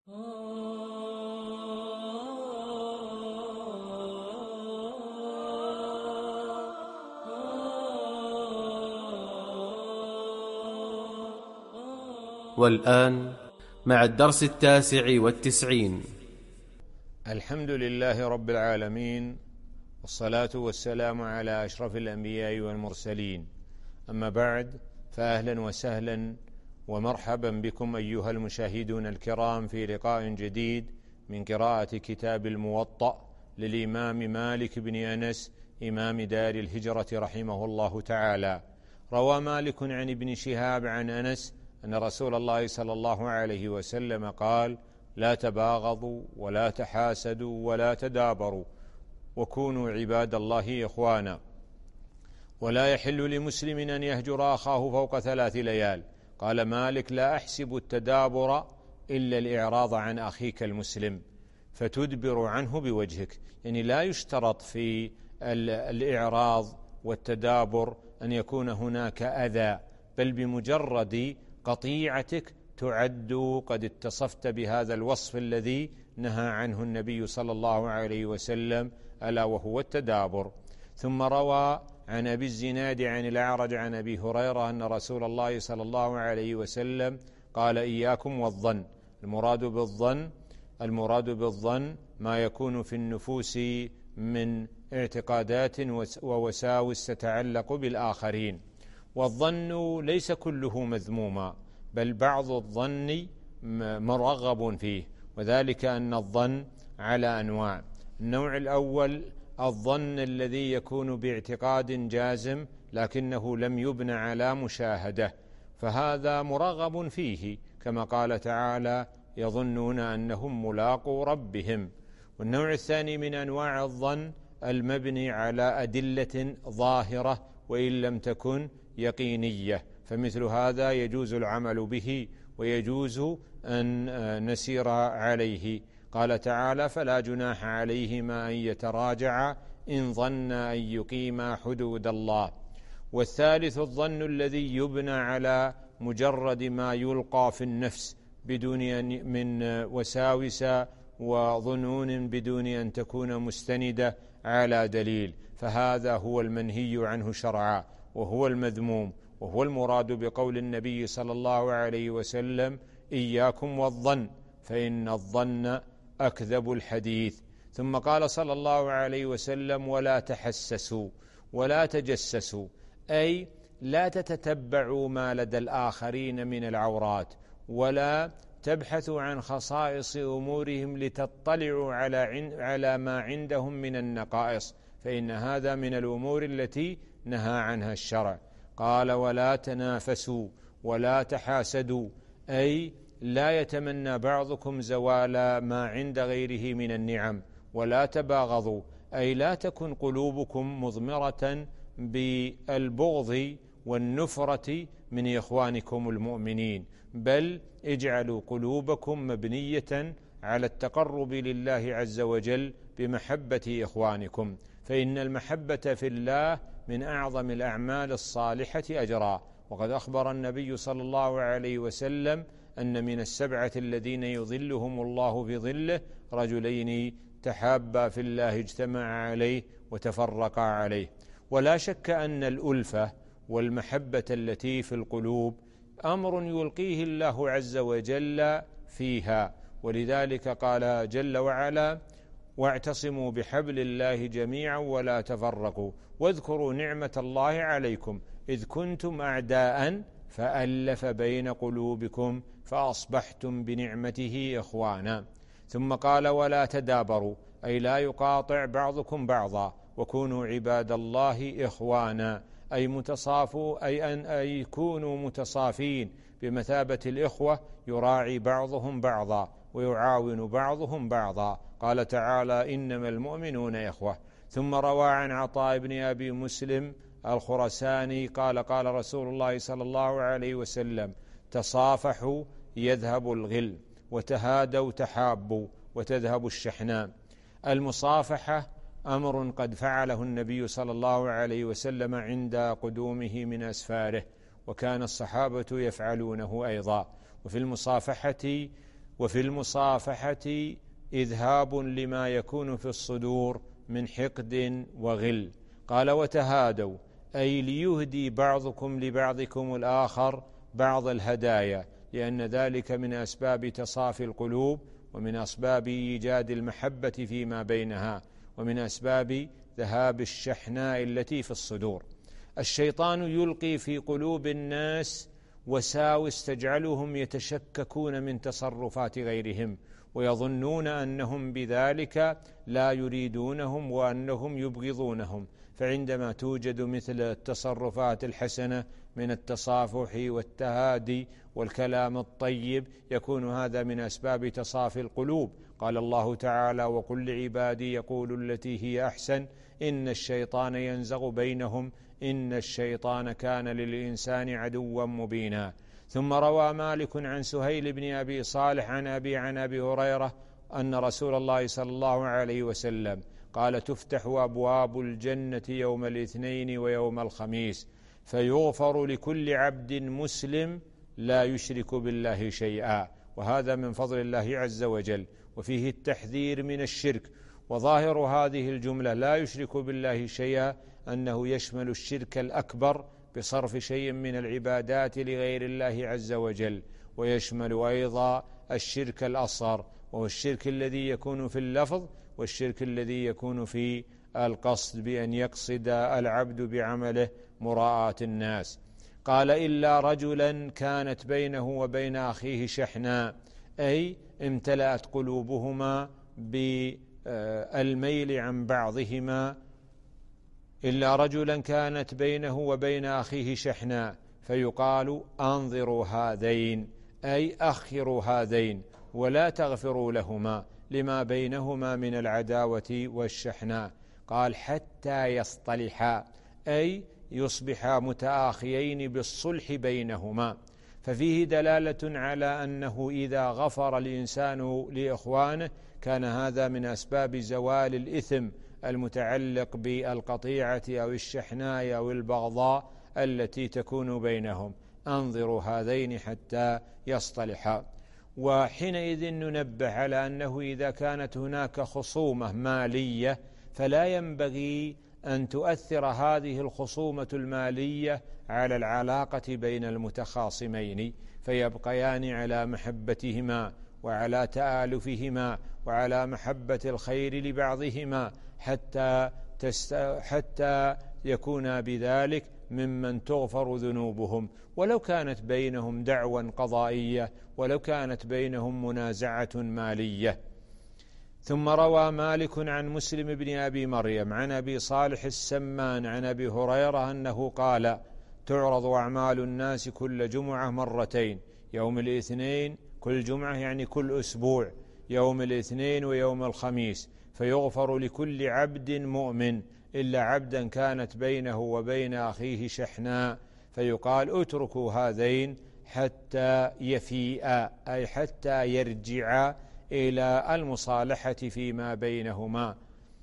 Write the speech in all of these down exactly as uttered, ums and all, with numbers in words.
والآن مع الدرس التاسع والتسعين. الحمد لله رب العالمين، والصلاة والسلام على أشرف الأنبياء والمرسلين، أما بعد، فأهلا وسهلا ومرحبا بكم أيها المشاهدون الكرام في لقاء جديد من قراءة كتاب الموطأ للإمام مالك بن أنس إمام دار الهجرة رحمه الله تعالى. روى مالك عن ابن شهاب عن أنس أن رسول الله صلى الله عليه وسلم قال: لا تباغضوا ولا تحاسدوا ولا تدابروا وكونوا عباد الله إخوانا. ولا يحل لمسلم أن يهجر أخاه فوق ثلاث ليال. قال مالك: لا أحسب التدابر إلا الإعراض عن أخيك المسلم فتدبر عنه بوجهك. يعني لا يشترط في الإعراض والتدابر أن يكون هناك أذى، بل بمجرد قطيعتك تعد قد اتصفت بهذا الوصف الذي نهى عنه النبي صلى الله عليه وسلم، ألا وهو التدابر. ثم روى عن أبي الزناد عن الأعرج عن أبي هريرة أن رسول الله صلى الله عليه وسلم قال: إياكم والظن. المراد بالظن المراد بالظن ما يكون في النفوس من اعتقادات ووساوس تتعلق بالآخرين. والظن ليس كله مذموما، بل بعض الظن مرغب فيه، وذلك أن الظن على أنواع. النوع الأول الظن الذي يكون باعتقاد جازم لكنه لم يبنى على مشاهدة، فهذا مرغب فيه، كما قال تعالى: يظنون أنهم ملاقو ربهم. والنوع الثاني من أنواع الظن المبني على أدلة ظاهرة وإن لم تكن يقينية، فمثل هذا يجوز العمل به ويجوز أن نسير عليه. قال تعالى: فلا جناح عليهما أن يتراجعا إن ظنا أن يقيما حدود الله. والثالث الظن الذي يبنى على مجرد ما يلقى في النفس بدون من وساوس وظنون بدون أن تكون مستندة على دليل، فهذا هو المنهي عنه شرعا وهو المذموم، وهو المراد بقول النبي صلى الله عليه وسلم: إياكم والظن فإن الظن أكذب الحديث. ثم قال صلى الله عليه وسلم: ولا تحسسوا ولا تجسسوا، أي لا تتتبعوا ما لدى الآخرين من العورات، ولا تبحثوا عن خصائص أمورهم لتطلعوا على على ما عندهم من النقائص، فإن هذا من الأمور التي نهى عنها الشرع. قال: ولا تنافسوا ولا تحاسدوا، أي لا يتمنى بعضكم زوال ما عند غيره من النعم. ولا تباغضوا، أي لا تكن قلوبكم مضمرة بالبغض والنفرة من إخوانكم المؤمنين، بل اجعلوا قلوبكم مبنية على التقرب لله عز وجل بمحبة إخوانكم، فإن المحبة في الله من أعظم الأعمال الصالحة أجرا. وقد أخبر النبي صلى الله عليه وسلم أن من السبعة الذين يظلهم الله في ظله رجلين تحابا في الله اجتمعا عليه وتفرقا عليه. ولا شك أن الألفة والمحبة التي في القلوب أمر يلقيه الله عز وجل فيها، ولذلك قال جل وعلا: واعتصموا بحبل الله جميعا ولا تفرقوا واذكروا نعمة الله عليكم إذ كنتم أعداء فألف بين قلوبكم فأصبحتم بنعمته إخوانا. ثم قال: ولا تدابروا، أي لا يقاطع بعضكم بعضا، وكونوا عباد الله إخوانا، أي متصافوا، أي أن أي يكونوا متصافين بمثابة الإخوة، يراعي بعضهم بعضا ويعاون بعضهم بعضا. قال تعالى: إنما المؤمنون إخوة. ثم روى عن عطاء بن أبي مسلم الخرساني قال: قال رسول الله صلى الله عليه وسلم: تصافحوا يذهب الغل، وتهادوا تحابوا وتذهب الشحناء. المصافحة أمر قد فعله النبي صلى الله عليه وسلم عند قدومه من أسفاره، وكان الصحابة يفعلونه أيضا. وفي المصافحة وفي المصافحة إذهاب لما يكون في الصدور من حقد وغل. قال وتهادوا، أي ليهدي بعضكم لبعضكم الآخر بعض الهدايا، لأن ذلك من أسباب تصافي القلوب، ومن أسباب إيجاد المحبة فيما بينها، ومن أسباب ذهاب الشحناء التي في الصدور. الشيطان يلقي في قلوب الناس وساوس تجعلهم يتشككون من تصرفات غيرهم، ويظنون أنهم بذلك لا يريدونهم وأنهم يبغضونهم. فعندما توجد مثل التصرفات الحسنة من التصافح والتهادي والكلام الطيب، يكون هذا من أسباب تصافي القلوب. قال الله تعالى: وقل لعبادي يقولوا التي هي أحسن إن الشيطان ينزغ بينهم إن الشيطان كان للإنسان عدوا مبينا. ثم روى مالك عن سهيل بن أبي صالح عن أبي عن أبي هريرة أن رسول الله صلى الله عليه وسلم قال: تفتح أبواب الجنة يوم الاثنين ويوم الخميس، فيغفر لكل عبد مسلم لا يشرك بالله شيئا. وهذا من فضل الله عز وجل، وفيه التحذير من الشرك. وظاهر هذه الجملة لا يشرك بالله شيئا أنه يشمل الشرك الأكبر بصرف شيء من العبادات لغير الله عز وجل، ويشمل أيضا الشرك الأصغر، وهو الشرك الذي يكون في اللفظ، والشرك الذي يكون في القصد، بأن يقصد العبد بعمله مراءة الناس. قال: إلا رجلا كانت بينه وبين أخيه شحناء، أي امتلأت قلوبهما بالميل عن بعضهما. إلا رجلا كانت بينه وبين أخيه شحناء، فيقال: أنظروا هذين، أي أخروا هذين ولا تغفروا لهما لما بينهما من العداوة والشحناء. قال: حتى يصطلحا، أي يصبحا متآخيين بالصلح بينهما. ففيه دلالة على أنه إذا غفر الإنسان لإخوانه كان هذا من أسباب زوال الإثم المتعلق بالقطيعة أو الشحناء أو البغضاء التي تكون بينهم. أنظروا هذين حتى يصطلحا. وحينئذ ننبه على أنه إذا كانت هناك خصومة مالية فلا ينبغي أن تؤثر هذه الخصومة المالية على العلاقة بين المتخاصمين، فيبقيان على محبتهما وعلى تآلفهما وعلى محبة الخير لبعضهما حتى تست... حتى يكون بذلك ممن تغفر ذنوبهم، ولو كانت بينهم دعوى قضائية، ولو كانت بينهم منازعة مالية. ثم روى مالك عن مسلم بن أبي مريم عن أبي صالح السمان عن أبي هريرة أنه قال: تعرض أعمال الناس كل جمعة مرتين، يوم الاثنين كل جمعة يعني كل أسبوع، يوم الاثنين ويوم الخميس، فيغفر لكل عبد مؤمن إلا عبدا كانت بينه وبين أخيه شحناء، فيقال: اتركوا هذين حتى يفيئا، أي حتى يرجعا إلى المصالحة فيما بينهما.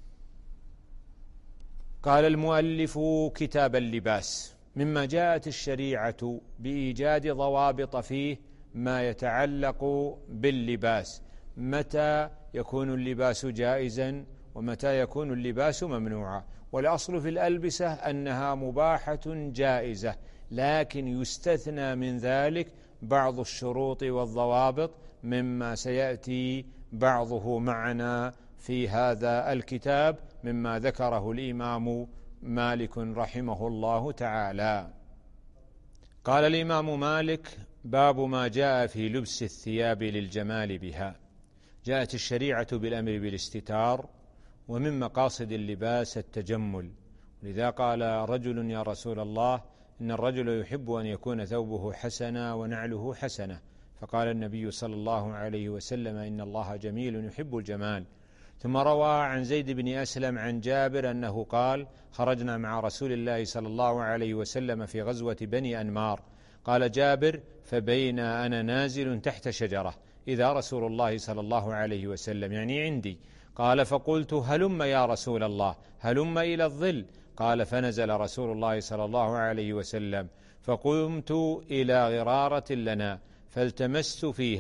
قال المؤلف: كتاب اللباس. مما جاءت الشريعة بإيجاد ضوابط فيه ما يتعلق باللباس، متى يكون اللباس جائزا ومتى يكون اللباس ممنوعا. والأصل في الألبسة أنها مباحة جائزة، لكن يستثنى من ذلك بعض الشروط والضوابط مما سيأتي بعضه معنا في هذا الكتاب مما ذكره الإمام مالك رحمه الله تعالى. قال الإمام مالك: باب ما جاء في لبس الثياب للجمال بها. جاءت الشريعة بالأمر بالاستتار، ومن مقاصد اللباس التجمل، لذا قال رجل: يا رسول الله، إن الرجل يحب أن يكون ثوبه حسنا ونعله حسنة، فقال النبي صلى الله عليه وسلم: إن الله جميل يحب الجمال. ثم روى عن زيد بن أسلم عن جابر أنه قال: خرجنا مع رسول الله صلى الله عليه وسلم في غزوة بني أنمار. قال جابر: فبين أنا نازل تحت شجرة إذا رسول الله صلى الله عليه وسلم، يعني عندي. قال: فقلت: هلم يا رسول الله، هلم إلى الظل. قال: فنزل رسول الله صلى الله عليه وسلم، فقمت إلى غرارة لنا فالتمست فيها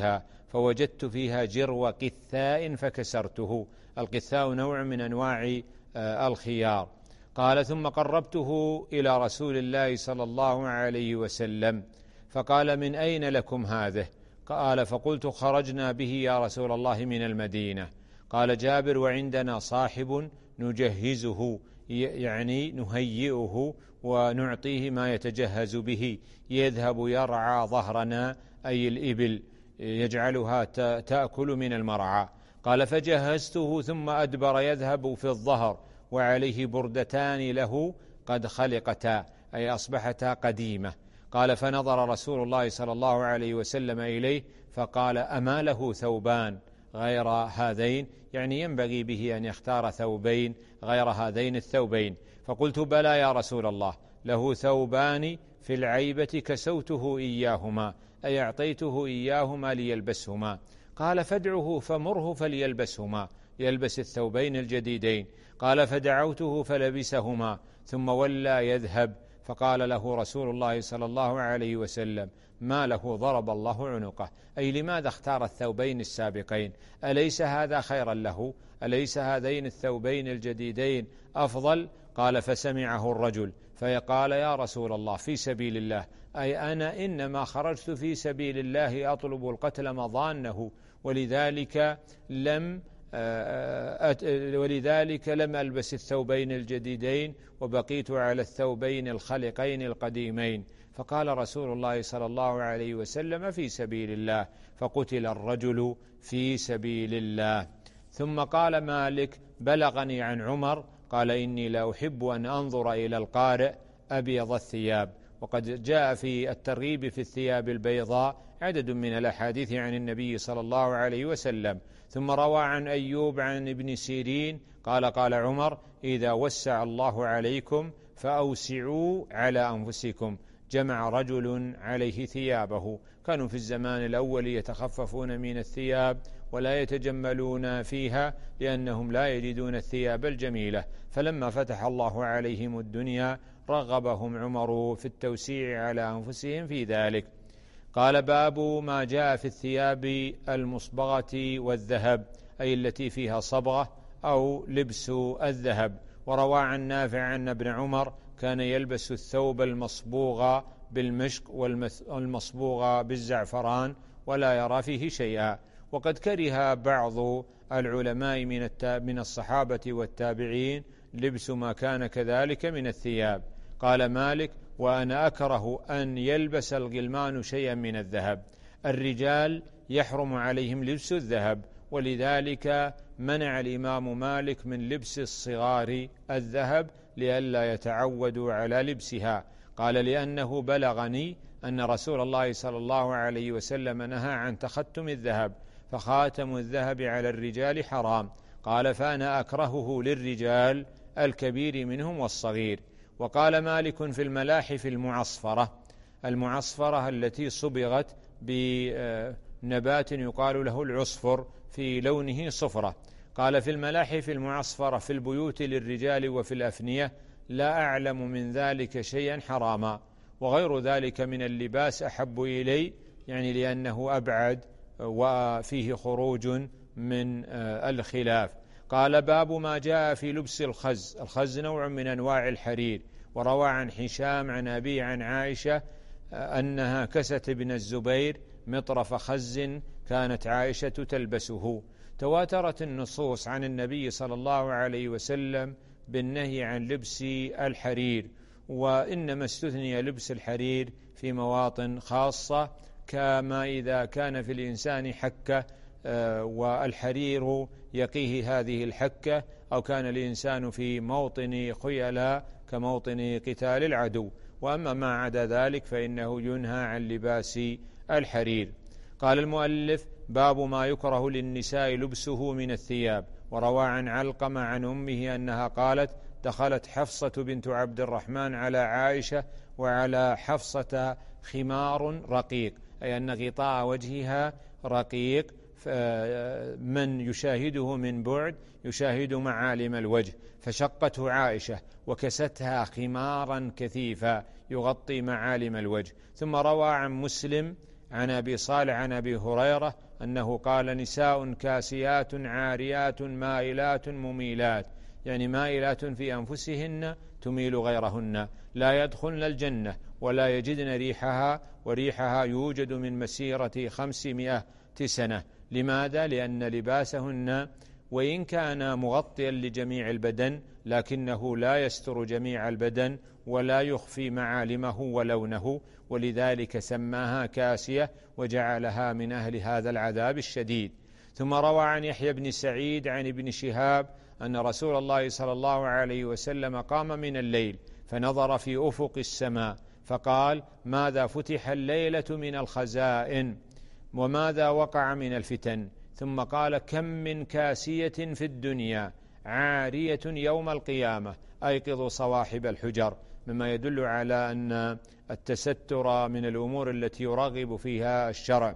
فوجدت فيها جرو قثاء فكسرته. القثاء نوع من أنواع الخيار. قال ثم قربته إلى رسول الله صلى الله عليه وسلم فقال من أين لكم هذه؟ قال فقلت خرجنا به يا رسول الله من المدينة. قال جابر وعندنا صاحب نجهزه، يعني نهيئه ونعطيه ما يتجهز به، يذهب يرعى ظهرنا أي الإبل، يجعلها تأكل من المرعى. قال فجهزته ثم أدبر يذهب في الظهر وعليه بردتان له قد خلقتا أي أصبحتا قديمة. قال فنظر رسول الله صلى الله عليه وسلم إليه فقال أما له ثوبان غير هذين؟ يعني ينبغي به أن يختار ثوبين غير هذين الثوبين. فقلت بلى يا رسول الله، له ثوبان في العيبة كسوته إياهما أي أعطيته إياهما ليلبسهما. قال فادعه فمره فليلبسهما، يلبس الثوبين الجديدين. قال فدعوته فلبسهما ثم ولى يذهب. فقال له رسول الله صلى الله عليه وسلم ما له ضرب الله عنقه، أي لماذا اختار الثوبين السابقين؟ أليس هذا خيرا له؟ أليس هذين الثوبين الجديدين أفضل؟ قال فسمعه الرجل فيقال يا رسول الله في سبيل الله، أي أنا إنما خرجت في سبيل الله أطلب القتل مضانه، ولذلك لم ولذلك لم ألبس الثوبين الجديدين وبقيت على الثوبين الخلقين القديمين. فقال رسول الله صلى الله عليه وسلم في سبيل الله، فقتل الرجل في سبيل الله. ثم قال مالك بلغني عن عمر قال إني لا أحب أن أنظر إلى القارئ أبيض الثياب. وقد جاء في الترغيب في الثياب البيضاء عدد من الأحاديث عن النبي صلى الله عليه وسلم. ثم روى عن أيوب عن ابن سيرين قال قال عمر إذا وسع الله عليكم فأوسعوا على أنفسكم. جمع رجل عليه ثيابه، كانوا في الزمان الأول يتخففون من الثياب ولا يتجملون فيها لأنهم لا يجدون الثياب الجميلة، فلما فتح الله عليهم الدنيا رغبهم عمر في التوسيع على أنفسهم في ذلك. قال باب ما جاء في الثياب المصبغة والذهب، أي التي فيها صبغة أو لبس الذهب. وروى عن نافع عن ابن عمر كان يلبس الثوب المصبوغ بالمشق والمصبوغ بالزعفران ولا يرى فيه شيئا. وقد كره بعض العلماء من من الصحابة والتابعين لبس ما كان كذلك من الثياب. قال مالك وأنا أكره أن يلبس الغلمان شيئا من الذهب. الرجال يحرم عليهم لبس الذهب، ولذلك منع الإمام مالك من لبس الصغار الذهب لئلا يتعودوا على لبسها. قال لأنه بلغني أن رسول الله صلى الله عليه وسلم نهى عن تختم الذهب، فخاتم الذهب على الرجال حرام. قال فأنا أكرهه للرجال الكبير منهم والصغير. وقال مالك في الملاحف المعصفرة، المعصفرة التي صبغت بنبات يقال له العصفر في لونه صفرة. قال في الملاحف المعصفرة في البيوت للرجال وفي الأفنية لا أعلم من ذلك شيئا حراما، وغير ذلك من اللباس أحب إلي، يعني لأنه أبعد وفيه خروج من الخلاف. قال باب ما جاء في لبس الخز. الخز نوع من أنواع الحرير. وروى عن هشام عن أبي عن عائشة أنها كست ابن الزبير مطرف خز كانت عائشة تلبسه. تواترت النصوص عن النبي صلى الله عليه وسلم بالنهي عن لبس الحرير، وإنما استثني لبس الحرير في مواطن خاصة، كما إذا كان في الإنسان حكة والحرير يقيه هذه الحكة، أو كان الإنسان في موطن خيلاء كموطن قتال العدو. وأما ما عدا ذلك فإنه ينهى عن لباس الحرير. قال المؤلف باب ما يكره للنساء لبسه من الثياب. وروى عن علقمة عن أمه أنها قالت دخلت حفصة بنت عبد الرحمن على عائشة وعلى حفصة خمار رقيق، أي أن غطاء وجهها رقيق، من يشاهده من بعد يشاهد معالم الوجه، فشقته عائشة وكستها خمارا كثيفا يغطي معالم الوجه. ثم روى عن مسلم عن أبي صالح عن أبي هريرة أنه قال نساء كاسيات عاريات مائلات مميلات، يعني مائلات في أنفسهن تميل غيرهن، لا يدخلن الجنة ولا يجدن ريحها، وريحها يوجد من مسيرة خمسمائة سنة. لماذا؟ لأن لباسهن وإن كان مغطيا لجميع البدن لكنه لا يستر جميع البدن ولا يخفي معالمه ولونه، ولذلك سماها كاسية وجعلها من أهل هذا العذاب الشديد. ثم روى عن يحيى بن سعيد عن ابن شهاب أن رسول الله صلى الله عليه وسلم قام من الليل فنظر في أفق السماء فقال: ماذا فتح الليلة من الخزائن وماذا وقع من الفتن؟ ثم قال: كم من كاسية في الدنيا عارية يوم القيامة، أيقظوا صواحب الحجر، مما يدل على أن التستر من الأمور التي يرغب فيها الشرع.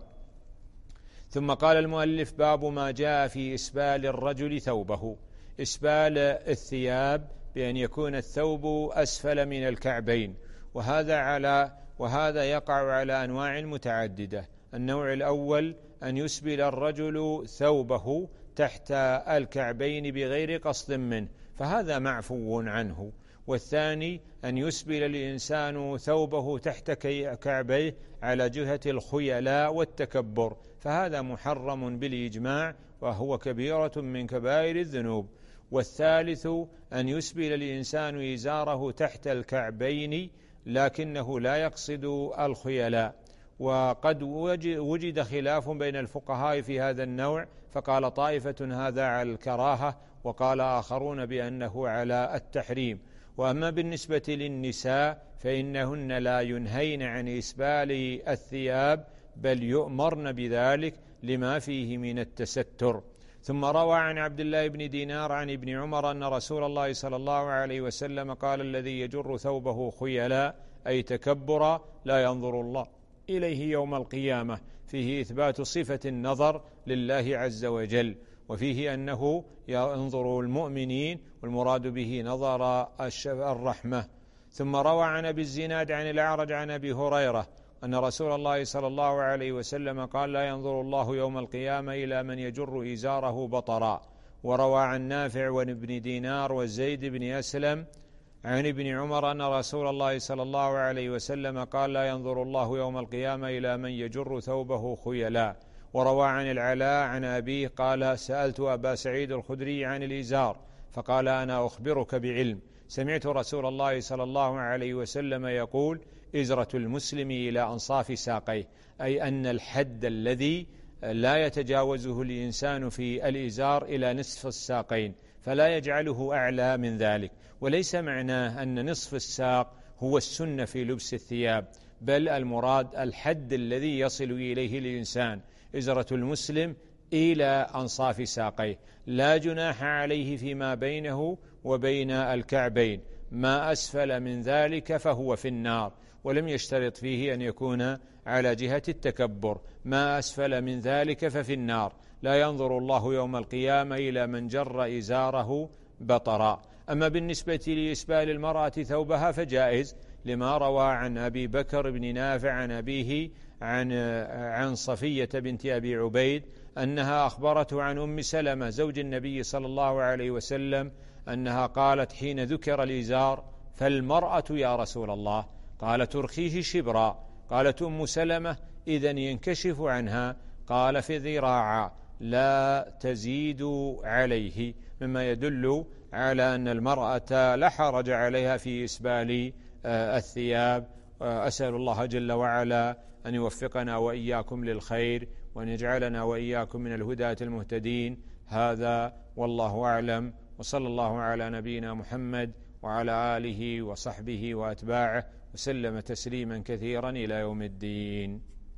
ثم قال المؤلف: باب ما جاء في إسبال الرجل ثوبه. إسبال الثياب بأن يكون الثوب أسفل من الكعبين، وهذا على وهذا يقع على أنواع متعددة. النوع الأول أن يسبل الرجل ثوبه تحت الكعبين بغير قصد منه، فهذا معفو عنه. والثاني أن يسبل الإنسان ثوبه تحت كعبيه على جهة الخيلاء والتكبر، فهذا محرم بالإجماع وهو كبيرة من كبائر الذنوب. والثالث أن يسبل الإنسان إزاره تحت الكعبين لكنه لا يقصد الخيلاء، وقد وجد خلاف بين الفقهاء في هذا النوع، فقال طائفة هذا على الكراهة وقال آخرون بأنه على التحريم. وأما بالنسبة للنساء فإنهن لا ينهين عن إسبال الثياب بل يؤمرن بذلك لما فيه من التستر. ثم روى عن عبد الله بن دينار عن ابن عمر أن رسول الله صلى الله عليه وسلم قال: الذي يجر ثوبه خيلاء أي تكبرا لا ينظر الله إليه يوم القيامة، فيه إثبات صفة النظر لله عز وجل، وفيه أنه ينظر المؤمنين والمراد به نظر الرحمة. ثم روى عن أبي الزناد عن الأعرج عن أبي هريرة أن رسول الله صلى الله عليه وسلم قال: لا ينظر الله يوم القيامة إلى من يجر إزاره بطرا. وروى عن نافع وابن دينار وزيد بن أسلم عن ابن عمر أن رسول الله صلى الله عليه وسلم قال: لا ينظر الله يوم القيامة إلى من يجر ثوبه خيلاء. وروى عن العلاء عن أبيه قال: سألت أبا سعيد الخدري عن الإزار فقال: أنا أخبرك بعلم، سمعت رسول الله صلى الله عليه وسلم يقول: إزرة المسلم إلى أنصاف ساقيه، أي أن الحد الذي لا يتجاوزه الإنسان في الإزار إلى نصف الساقين، فلا يجعله أعلى من ذلك. وليس معناه أن نصف الساق هو السنة في لبس الثياب، بل المراد الحد الذي يصل إليه الإنسان، إزرة المسلم إلى أنصاف ساقيه، لا جناح عليه فيما بينه وبين الكعبين، ما أسفل من ذلك فهو في النار. ولم يشترط فيه أن يكون على جهة التكبر، ما أسفل من ذلك ففي النار. لا ينظر الله يوم القيامة إلى من جر إزاره بطرا. أما بالنسبة لإسبال المرأة ثوبها فجائز، لما روى عن أبي بكر بن نافع عن أبيه عن عن صفية بنت أبي عبيد أنها أخبرته عن أم سلمة زوج النبي صلى الله عليه وسلم أنها قالت حين ذكر الإزار: فالمرأة يا رسول الله؟ قال: ترخيه شبرا. قالت أم سلمة: إذن ينكشف عنها؟ قال: في ذراعا لا تزيد عليه، مما يدل على أن المرأة لا حرج عليها في إسبال الثياب. أسأل الله جل وعلا أن يوفقنا وإياكم للخير، وأن يجعلنا وإياكم من الهداة المهتدين. هذا والله أعلم، وصلى الله على نبينا محمد وعلى آله وصحبه وأتباعه وسلم تسليما كثيرا إلى يوم الدين.